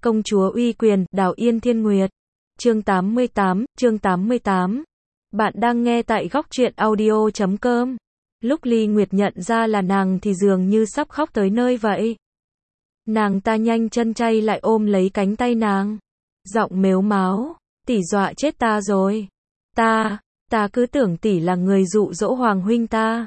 Công chúa uy quyền, Đào Yên Thiên Nguyệt. Chương 88. Bạn đang nghe tại góc truyện audio.com. Lúc Ly Nguyệt nhận ra là nàng thì dường như sắp khóc tới nơi vậy. Nàng ta nhanh chân chay lại ôm lấy cánh tay nàng. Giọng mếu máo, tỷ dọa chết ta rồi. Ta cứ tưởng tỷ là người dụ dỗ Hoàng huynh ta.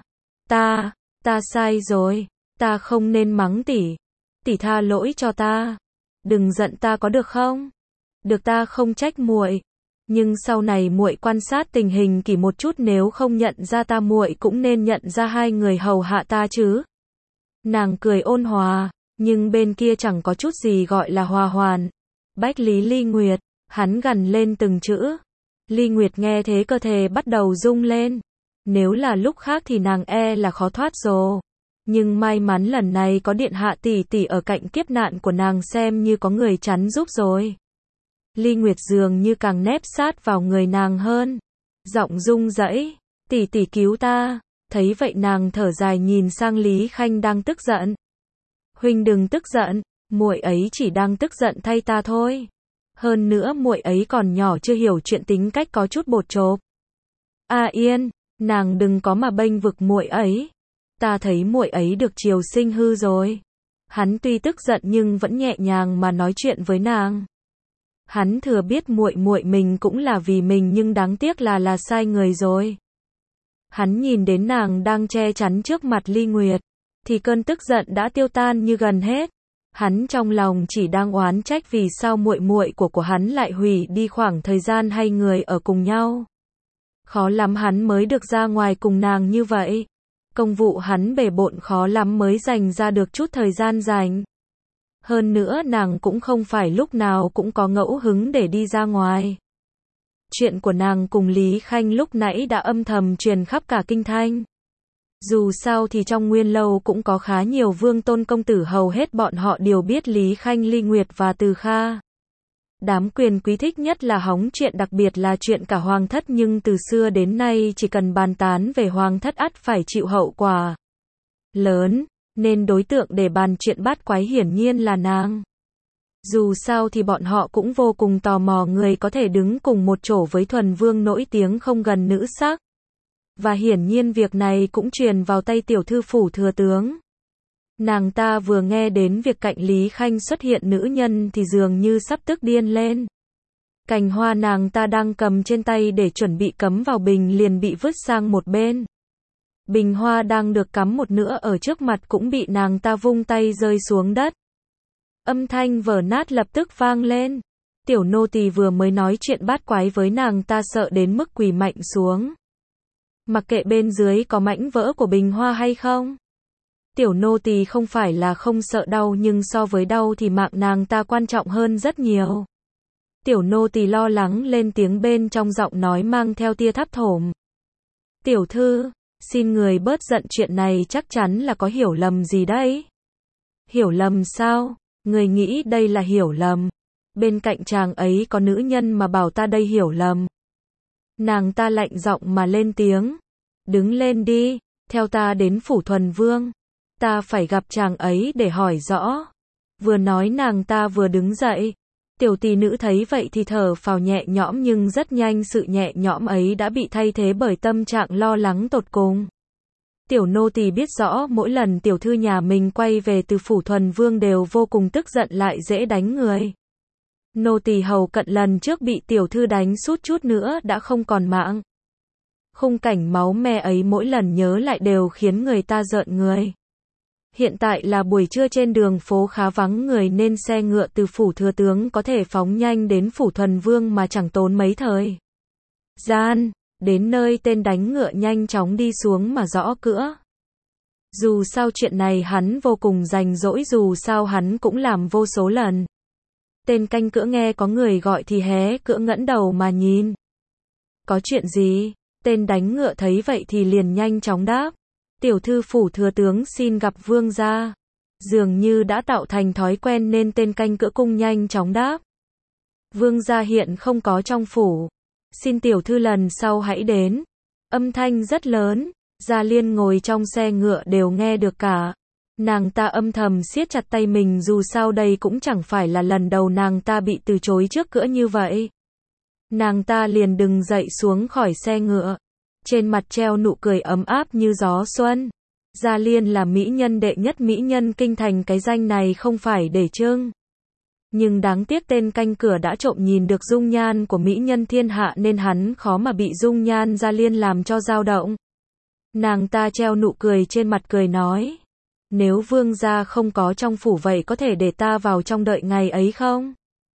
Ta sai rồi. Ta không nên mắng tỷ. Tỷ tha lỗi cho ta. Đừng giận ta có được không? Được, ta không trách muội. Nhưng sau này muội quan sát tình hình kỹ một chút, nếu không nhận ra ta muội cũng nên nhận ra hai người hầu hạ ta chứ. Nàng cười ôn hòa, nhưng bên kia chẳng có chút gì gọi là hòa hoàn. Bách lý Ly Nguyệt, hắn gằn lên từng chữ. Ly Nguyệt nghe thế cơ thể bắt đầu rung lên. Nếu là lúc khác thì nàng là khó thoát rồi. Nhưng may mắn lần này có điện hạ tỷ tỷ ở cạnh, kiếp nạn của nàng xem như có người chắn giúp rồi. Ly Nguyệt dường như càng nép sát vào người nàng hơn. Giọng rung rẩy, tỷ tỷ cứu ta. Thấy vậy nàng thở dài nhìn sang Lý Khanh đang tức giận. Huynh đừng tức giận, muội ấy chỉ đang tức giận thay ta thôi. Hơn nữa muội ấy còn nhỏ chưa hiểu chuyện, tính cách có chút bột chộp. Yên, nàng đừng có mà bênh vực muội ấy. Ta thấy muội ấy được chiều sinh hư rồi. Hắn tuy tức giận nhưng vẫn nhẹ nhàng mà nói chuyện với nàng. Hắn thừa biết muội mình cũng là vì mình, nhưng đáng tiếc là sai người rồi. Hắn nhìn đến nàng đang che chắn trước mặt Ly Nguyệt, thì cơn tức giận đã tiêu tan như gần hết. Hắn trong lòng chỉ đang oán trách vì sao muội của hắn lại hủy đi khoảng thời gian hai người ở cùng nhau. Khó lắm hắn mới được ra ngoài cùng nàng như vậy. Công vụ hắn bề bộn, khó lắm mới dành ra được chút thời gian rảnh. Hơn nữa nàng cũng không phải lúc nào cũng có ngẫu hứng để đi ra ngoài. Chuyện của nàng cùng Lý Khanh lúc nãy đã âm thầm truyền khắp cả kinh thành. Dù sao thì trong Nguyên Lâu cũng có khá nhiều vương tôn công tử, hầu hết bọn họ đều biết Lý Khanh, Ly Nguyệt và Từ Kha. Đám quyền quý thích nhất là hóng chuyện, đặc biệt là chuyện cả hoàng thất, nhưng từ xưa đến nay chỉ cần bàn tán về hoàng thất ắt phải chịu hậu quả lớn, nên đối tượng để bàn chuyện bát quái hiển nhiên là nàng. Dù sao thì bọn họ cũng vô cùng tò mò người có thể đứng cùng một chỗ với thuần vương nổi tiếng không gần nữ sắc. Và hiển nhiên việc này cũng truyền vào tay tiểu thư phủ thừa tướng. Nàng ta vừa nghe đến việc cạnh Lý Khanh xuất hiện nữ nhân thì dường như sắp tức điên lên. Cành hoa nàng ta đang cầm trên tay để chuẩn bị cắm vào bình liền bị vứt sang một bên. Bình hoa đang được cắm một nửa ở trước mặt cũng bị nàng ta vung tay rơi xuống đất. Âm thanh vỡ nát lập tức vang lên. Tiểu nô tỳ vừa mới nói chuyện bát quái với nàng ta sợ đến mức quỳ mạnh xuống. Mặc kệ bên dưới có mảnh vỡ của bình hoa hay không. Tiểu nô tỳ không phải là không sợ đau, nhưng so với đau thì mạng nàng ta quan trọng hơn rất nhiều. Tiểu nô tỳ lo lắng lên tiếng, bên trong giọng nói mang theo tia thấp thỏm. Tiểu thư, xin người bớt giận, chuyện này chắc chắn là có hiểu lầm gì đấy. Hiểu lầm sao? Người nghĩ đây là hiểu lầm? Bên cạnh chàng ấy có nữ nhân mà bảo ta đây hiểu lầm. Nàng ta lạnh giọng mà lên tiếng. Đứng lên đi, theo ta đến phủ thuần vương. Ta phải gặp chàng ấy để hỏi rõ. Vừa nói nàng ta vừa đứng dậy. Tiểu tỷ nữ thấy vậy thì thở phào nhẹ nhõm, nhưng rất nhanh sự nhẹ nhõm ấy đã bị thay thế bởi tâm trạng lo lắng tột cùng. Tiểu nô tỳ biết rõ mỗi lần tiểu thư nhà mình quay về từ phủ thuần vương đều vô cùng tức giận lại dễ đánh người. Nô tỳ hầu cận lần trước bị tiểu thư đánh sút chút nữa đã không còn mạng. Khung cảnh máu me ấy mỗi lần nhớ lại đều khiến người ta rợn người. Hiện tại là buổi trưa, trên đường phố khá vắng người nên xe ngựa từ phủ thừa tướng có thể phóng nhanh đến phủ thuần vương mà chẳng tốn mấy thời gian. Đến nơi tên đánh ngựa nhanh chóng đi xuống mà gõ cửa. Dù sao chuyện này hắn vô cùng rành rỗi, dù sao hắn cũng làm vô số lần. Tên canh cửa nghe có người gọi thì hé cửa ngẩng đầu mà nhìn. Có chuyện gì? Tên đánh ngựa thấy vậy thì liền nhanh chóng đáp. Tiểu thư phủ thừa tướng xin gặp vương gia. Dường như đã tạo thành thói quen nên tên canh cửa cung nhanh chóng đáp. Vương gia hiện không có trong phủ. Xin tiểu thư lần sau hãy đến. Âm thanh rất lớn, Gia Liên ngồi trong xe ngựa đều nghe được cả. Nàng ta âm thầm siết chặt tay mình, dù sao đây cũng chẳng phải là lần đầu nàng ta bị từ chối trước cỡ như vậy. Nàng ta liền đứng dậy xuống khỏi xe ngựa. Trên mặt treo nụ cười ấm áp như gió xuân. Gia Liên là mỹ nhân đệ nhất mỹ nhân kinh thành, cái danh này không phải để trưng. Nhưng đáng tiếc tên canh cửa đã trộm nhìn được dung nhan của mỹ nhân thiên hạ nên hắn khó mà bị dung nhan Gia Liên làm cho dao động. Nàng ta treo nụ cười trên mặt cười nói. Nếu vương gia không có trong phủ vậy có thể để ta vào trong đợi ngày ấy không?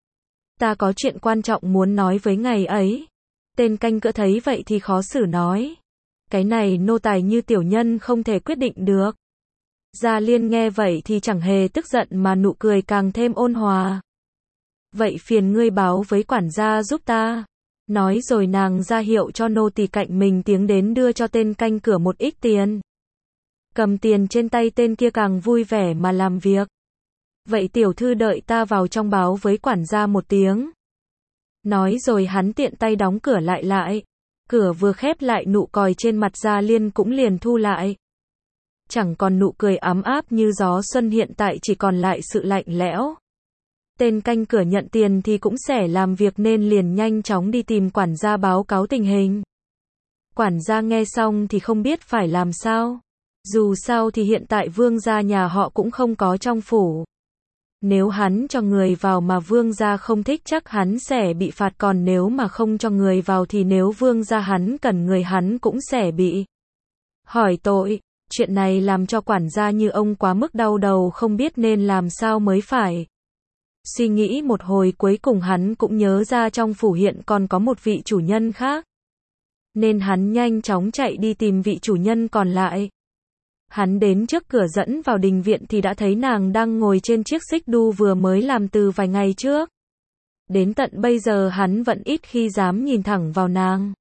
Ta có chuyện quan trọng muốn nói với ngày ấy. Tên canh cửa thấy vậy thì khó xử nói. Cái này nô tài như tiểu nhân không thể quyết định được. Gia Liên nghe vậy thì chẳng hề tức giận mà nụ cười càng thêm ôn hòa. Vậy phiền ngươi báo với quản gia giúp ta. Nói rồi nàng ra hiệu cho nô tỳ cạnh mình tiến đến đưa cho tên canh cửa một ít tiền. Cầm tiền trên tay tên kia càng vui vẻ mà làm việc. Vậy tiểu thư đợi ta vào trong báo với quản gia một tiếng. Nói rồi hắn tiện tay đóng cửa lại. Cửa vừa khép lại nụ cười trên mặt Gia Liên cũng liền thu lại. Chẳng còn nụ cười ấm áp như gió xuân, hiện tại chỉ còn lại sự lạnh lẽo. Tên canh cửa nhận tiền thì cũng sẽ làm việc nên liền nhanh chóng đi tìm quản gia báo cáo tình hình. Quản gia nghe xong thì không biết phải làm sao. Dù sao thì hiện tại vương gia nhà họ cũng không có trong phủ. Nếu hắn cho người vào mà vương gia không thích chắc hắn sẽ bị phạt, còn nếu mà không cho người vào thì nếu vương gia hắn cần người hắn cũng sẽ bị hỏi tội. Chuyện này làm cho quản gia như ông quá mức đau đầu không biết nên làm sao mới phải. Suy nghĩ một hồi cuối cùng hắn cũng nhớ ra trong phủ hiện còn có một vị chủ nhân khác. Nên hắn nhanh chóng chạy đi tìm vị chủ nhân còn lại. Hắn đến trước cửa dẫn vào đình viện thì đã thấy nàng đang ngồi trên chiếc xích đu vừa mới làm từ vài ngày trước. Đến tận bây giờ hắn vẫn ít khi dám nhìn thẳng vào nàng.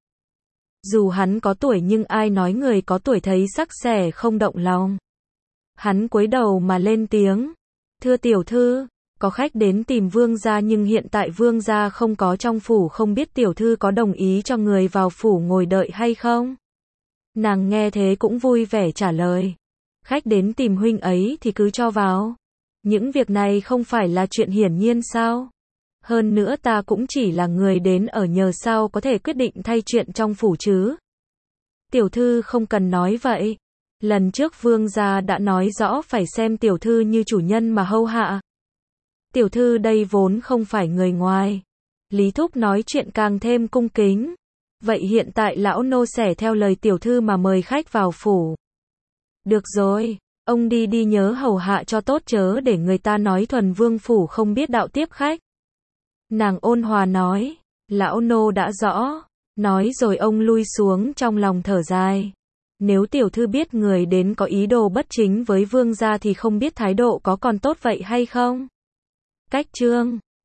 Dù hắn có tuổi nhưng ai nói người có tuổi thấy sắc sẽ không động lòng. Hắn cúi đầu mà lên tiếng. Thưa tiểu thư, có khách đến tìm vương gia nhưng hiện tại vương gia không có trong phủ, không biết tiểu thư có đồng ý cho người vào phủ ngồi đợi hay không? Nàng nghe thế cũng vui vẻ trả lời. Khách đến tìm huynh ấy thì cứ cho vào. Những việc này không phải là chuyện hiển nhiên sao? Hơn nữa ta cũng chỉ là người đến ở nhờ, sao có thể quyết định thay chuyện trong phủ chứ? Tiểu thư không cần nói vậy. Lần trước vương gia đã nói rõ phải xem tiểu thư như chủ nhân mà hầu hạ. Tiểu thư đây vốn không phải người ngoài. Lý Thúc nói chuyện càng thêm cung kính. Vậy hiện tại lão nô sẽ theo lời tiểu thư mà mời khách vào phủ. Được rồi, ông đi nhớ hầu hạ cho tốt chớ để người ta nói thuần vương phủ không biết đạo tiếp khách. Nàng ôn hòa nói, lão nô đã rõ. Nói rồi ông lui xuống trong lòng thở dài. Nếu tiểu thư biết người đến có ý đồ bất chính với vương gia thì không biết thái độ có còn tốt vậy hay không? Cách chương